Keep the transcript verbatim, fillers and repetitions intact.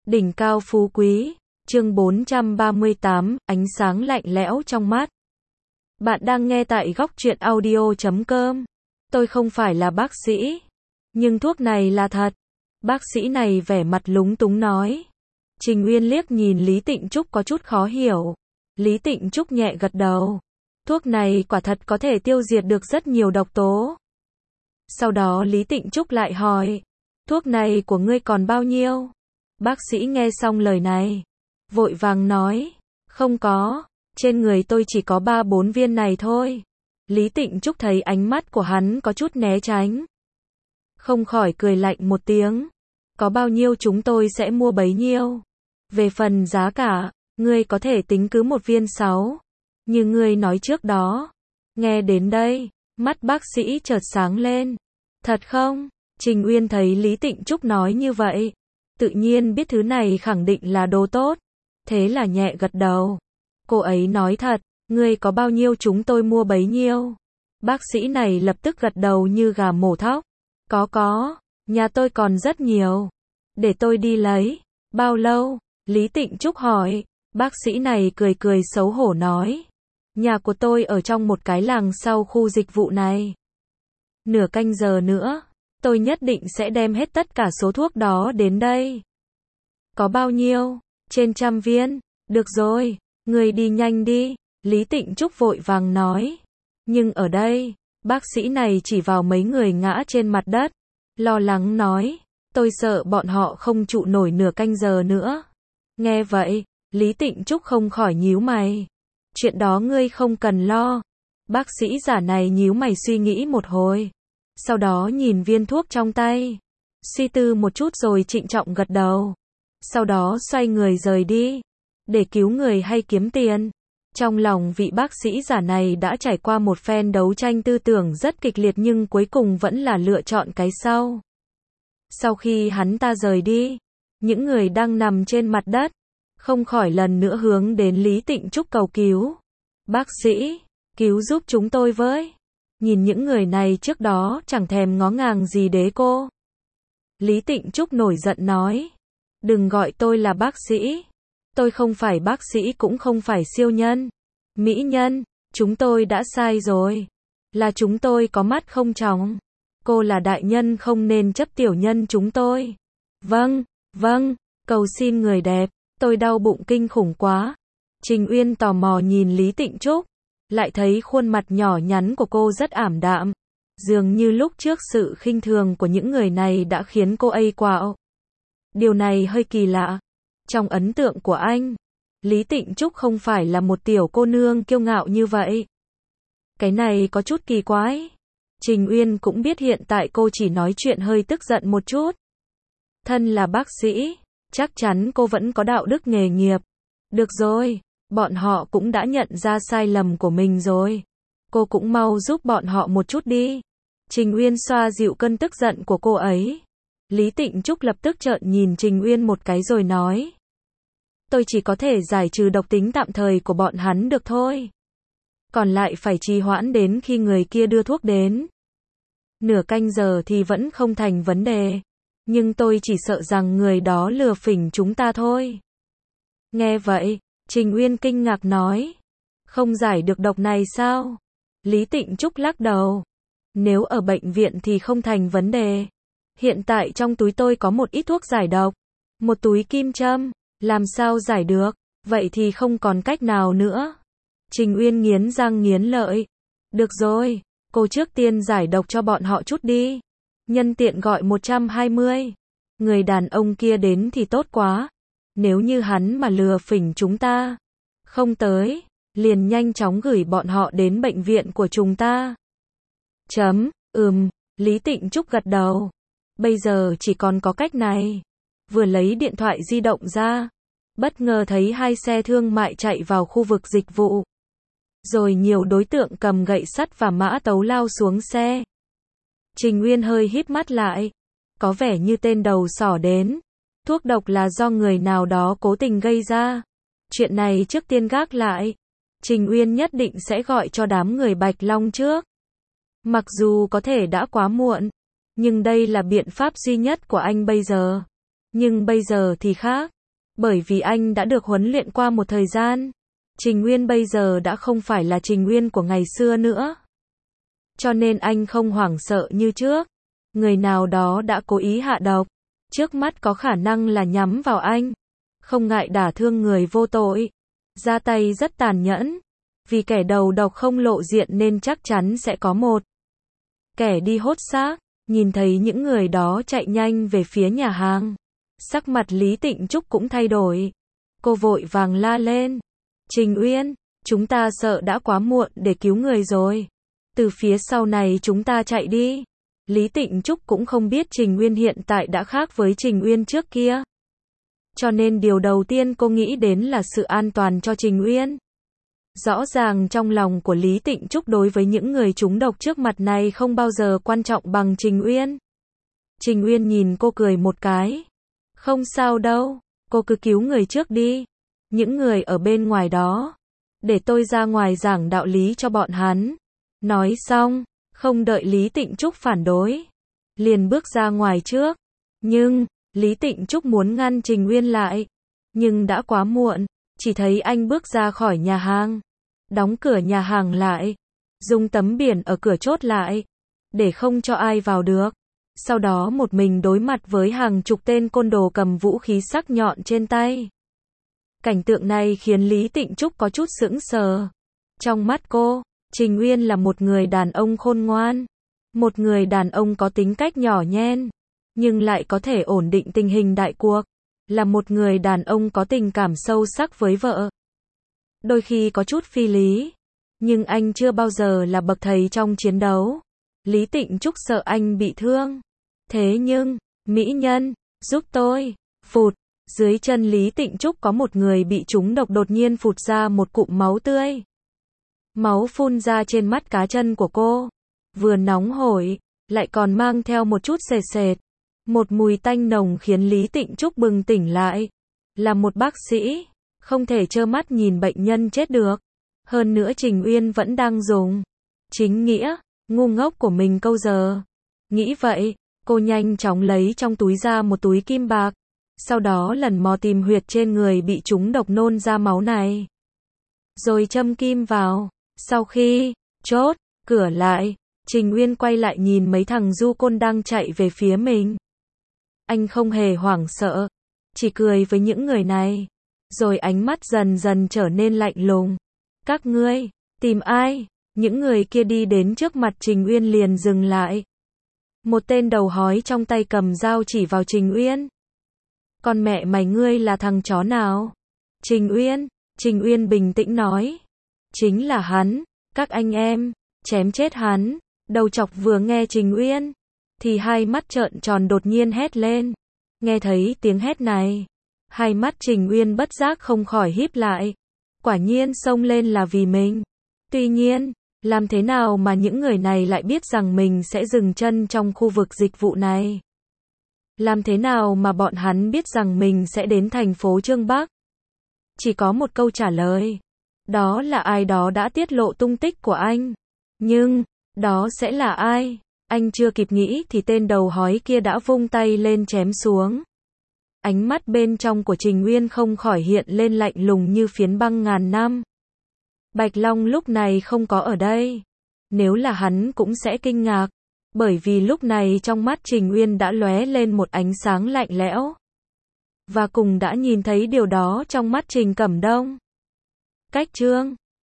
Đỉnh cao phú quý, chương bốn trăm ba mươi tám, ánh sáng lạnh lẽo trong mắt. Bạn đang nghe tại góc truyện audio chấm com. Tôi không phải là bác sĩ, nhưng thuốc này là thật. Bác sĩ này vẻ mặt lúng túng nói. Trình Uyên liếc nhìn Lý Tịnh Trúc có chút khó hiểu. Lý Tịnh Trúc nhẹ gật đầu. Thuốc này quả thật có thể tiêu diệt được rất nhiều độc tố. Sau đó Lý Tịnh Trúc lại hỏi, thuốc này của ngươi còn bao nhiêu? Bác sĩ nghe xong lời này, vội vàng nói, không có, trên người tôi chỉ có ba bốn viên này thôi. Lý Tịnh Trúc thấy ánh mắt của hắn có chút né tránh, không khỏi cười lạnh một tiếng, có bao nhiêu chúng tôi sẽ mua bấy nhiêu. Về phần giá cả, ngươi có thể tính cứ một viên sáu, như ngươi nói trước đó. Nghe đến đây, mắt bác sĩ chợt sáng lên. Thật không? Trình Uyên thấy Lý Tịnh Trúc nói như vậy, tự nhiên biết thứ này khẳng định là đồ tốt, thế là nhẹ gật đầu. Cô ấy nói thật, ngươi có bao nhiêu chúng tôi mua bấy nhiêu. Bác sĩ này lập tức gật đầu như gà mổ thóc. Có có, nhà tôi còn rất nhiều. Để tôi đi lấy. Bao lâu? Lý Tịnh Trúc hỏi. Bác sĩ này cười cười xấu hổ nói. Nhà của tôi ở trong một cái làng sau khu dịch vụ này. Nửa canh giờ nữa, tôi nhất định sẽ đem hết tất cả số thuốc đó đến đây. Có bao nhiêu? Trên trăm viên. Được rồi, người đi nhanh đi. Lý Tịnh Trúc vội vàng nói. Nhưng ở đây, bác sĩ này chỉ vào mấy người ngã trên mặt đất, lo lắng nói, tôi sợ bọn họ không trụ nổi nửa canh giờ nữa. Nghe vậy, Lý Tịnh Trúc không khỏi nhíu mày. Chuyện đó ngươi không cần lo. Bác sĩ giả này nhíu mày suy nghĩ một hồi, sau đó nhìn viên thuốc trong tay, suy tư một chút rồi trịnh trọng gật đầu. Sau đó xoay người rời đi, để cứu người hay kiếm tiền. Trong lòng vị bác sĩ giả này đã trải qua một phen đấu tranh tư tưởng rất kịch liệt nhưng cuối cùng vẫn là lựa chọn cái sau. Sau khi hắn ta rời đi, những người đang nằm trên mặt đất, không khỏi lần nữa hướng đến Lý Tịnh Trúc cầu cứu. Bác sĩ, cứu giúp chúng tôi với. Nhìn những người này trước đó chẳng thèm ngó ngàng gì đế cô. Lý Tịnh Trúc nổi giận nói. Đừng gọi tôi là bác sĩ. Tôi không phải bác sĩ cũng không phải siêu nhân, mỹ nhân. Chúng tôi đã sai rồi. Là chúng tôi có mắt không tròng. Cô là đại nhân không nên chấp tiểu nhân chúng tôi. Vâng, vâng, cầu xin người đẹp. Tôi đau bụng kinh khủng quá. Trình Uyên tò mò nhìn Lý Tịnh Trúc, lại thấy khuôn mặt nhỏ nhắn của cô rất ảm đạm. Dường như lúc trước sự khinh thường của những người này đã khiến cô ấy quạo. Điều này hơi kỳ lạ. Trong ấn tượng của anh, Lý Tịnh Trúc không phải là một tiểu cô nương kiêu ngạo như vậy. Cái này có chút kỳ quái. Trình Uyên cũng biết hiện tại cô chỉ nói chuyện hơi tức giận một chút. Thân là bác sĩ, chắc chắn cô vẫn có đạo đức nghề nghiệp. Được rồi, bọn họ cũng đã nhận ra sai lầm của mình rồi. Cô cũng mau giúp bọn họ một chút đi. Trình Uyên xoa dịu cơn tức giận của cô ấy. Lý Tịnh Trúc lập tức trợn nhìn Trình Uyên một cái rồi nói. Tôi chỉ có thể giải trừ độc tính tạm thời của bọn hắn được thôi. Còn lại phải trì hoãn đến khi người kia đưa thuốc đến. Nửa canh giờ thì vẫn không thành vấn đề. Nhưng tôi chỉ sợ rằng người đó lừa phỉnh chúng ta thôi. Nghe vậy, Trình Uyên kinh ngạc nói. Không giải được độc này sao? Lý Tịnh Trúc lắc đầu. Nếu ở bệnh viện thì không thành vấn đề. Hiện tại trong túi tôi có một ít thuốc giải độc. Một túi kim châm. Làm sao giải được? Vậy thì không còn cách nào nữa. Trình Uyên nghiến răng nghiến lợi. Được rồi, cô trước tiên giải độc cho bọn họ chút đi. Nhân tiện gọi một trăm hai mươi. Người đàn ông kia đến thì tốt quá. Nếu như hắn mà lừa phỉnh chúng ta, không tới, liền nhanh chóng gửi bọn họ đến bệnh viện của chúng ta. Chấm, ừm, Lý Tịnh Trúc gật đầu. Bây giờ chỉ còn có cách này. Vừa lấy điện thoại di động ra, bất ngờ thấy hai xe thương mại chạy vào khu vực dịch vụ. Rồi nhiều đối tượng cầm gậy sắt và mã tấu lao xuống xe. Trình Uyên hơi híp mắt lại. Có vẻ như tên đầu sỏ đến. Thuốc độc là do người nào đó cố tình gây ra. Chuyện này trước tiên gác lại. Trình Uyên nhất định sẽ gọi cho đám người Bạch Long trước. Mặc dù có thể đã quá muộn, nhưng đây là biện pháp duy nhất của anh bây giờ. Nhưng bây giờ thì khác. Bởi vì anh đã được huấn luyện qua một thời gian. Trình Uyên bây giờ đã không phải là Trình Uyên của ngày xưa nữa. Cho nên anh không hoảng sợ như trước. Người nào đó đã cố ý hạ độc. Trước mắt có khả năng là nhắm vào anh. Không ngại đả thương người vô tội. Ra tay rất tàn nhẫn. Vì kẻ đầu độc không lộ diện nên chắc chắn sẽ có một kẻ đi hốt xác. Nhìn thấy những người đó chạy nhanh về phía nhà hàng. Sắc mặt Lý Tịnh Trúc cũng thay đổi. Cô vội vàng la lên. Trình Uyên, chúng ta sợ đã quá muộn để cứu người rồi. Từ phía sau này chúng ta chạy đi. Lý Tịnh Trúc cũng không biết Trình Uyên hiện tại đã khác với Trình Uyên trước kia. Cho nên điều đầu tiên cô nghĩ đến là sự an toàn cho Trình Uyên. Rõ ràng trong lòng của Lý Tịnh Trúc đối với những người trúng độc trước mặt này không bao giờ quan trọng bằng Trình Uyên. Trình Uyên nhìn cô cười một cái. Không sao đâu, cô cứ cứu người trước đi. Những người ở bên ngoài đó. Để tôi ra ngoài giảng đạo lý cho bọn hắn. Nói xong, không đợi Lý Tịnh Trúc phản đối. Liền bước ra ngoài trước. Nhưng, Lý Tịnh Trúc muốn ngăn Trình Uyên lại. Nhưng đã quá muộn, chỉ thấy anh bước ra khỏi nhà hàng. Đóng cửa nhà hàng lại. Dùng tấm biển ở cửa chốt lại. Để không cho ai vào được. Sau đó một mình đối mặt với hàng chục tên côn đồ cầm vũ khí sắc nhọn trên tay. Cảnh tượng này khiến Lý Tịnh Trúc có chút sững sờ. Trong mắt cô, Trình Uyên là một người đàn ông khôn ngoan. Một người đàn ông có tính cách nhỏ nhen. Nhưng lại có thể ổn định tình hình đại cuộc. Là một người đàn ông có tình cảm sâu sắc với vợ. Đôi khi có chút phi lý. Nhưng anh chưa bao giờ là bậc thầy trong chiến đấu. Lý Tịnh Trúc sợ anh bị thương. Thế nhưng, mỹ nhân, giúp tôi. Phụt, dưới chân Lý Tịnh Trúc có một người bị trúng độc đột nhiên phụt ra một cụm máu tươi. Máu phun ra trên mắt cá chân của cô. Vừa nóng hổi, lại còn mang theo một chút sệt sệt. Một mùi tanh nồng khiến Lý Tịnh Trúc bừng tỉnh lại. Là một bác sĩ, không thể trơ mắt nhìn bệnh nhân chết được. Hơn nữa Trình Uyên vẫn đang dùng chính nghĩa, ngu ngốc của mình câu giờ. Nghĩ vậy, cô nhanh chóng lấy trong túi ra một túi kim bạc. Sau đó lần mò tìm huyệt trên người bị trúng độc nôn ra máu này. Rồi châm kim vào. Sau khi chốt cửa lại, Trình Uyên quay lại nhìn mấy thằng du côn đang chạy về phía mình. Anh không hề hoảng sợ, chỉ cười với những người này. Rồi ánh mắt dần dần trở nên lạnh lùng. Các ngươi, tìm ai? Những người kia đi đến trước mặt Trình Uyên liền dừng lại. Một tên đầu hói trong tay cầm dao chỉ vào Trình Uyên. Con mẹ mày ngươi là thằng chó nào? Trình Uyên, Trình Uyên bình tĩnh nói. Chính là hắn, các anh em, chém chết hắn. Đầu chọc vừa nghe Trình Uyên, thì hai mắt trợn tròn đột nhiên hét lên. Nghe thấy tiếng hét này, hai mắt Trình Uyên bất giác không khỏi híp lại. Quả nhiên xông lên là vì mình. Tuy nhiên, làm thế nào mà những người này lại biết rằng mình sẽ dừng chân trong khu vực dịch vụ này? Làm thế nào mà bọn hắn biết rằng mình sẽ đến thành phố Trương Bắc? Chỉ có một câu trả lời. Đó là ai đó đã tiết lộ tung tích của anh. Nhưng, đó sẽ là ai? Anh chưa kịp nghĩ thì tên đầu hói kia đã vung tay lên chém xuống. Ánh mắt bên trong của Trình Uyên không khỏi hiện lên lạnh lùng như phiến băng ngàn năm. Bạch Long lúc này không có ở đây. Nếu là hắn cũng sẽ kinh ngạc. Bởi vì lúc này trong mắt Trình Uyên đã lóe lên một ánh sáng lạnh lẽo. Và cùng đã nhìn thấy điều đó trong mắt Trình Cẩm Đông. Cách chương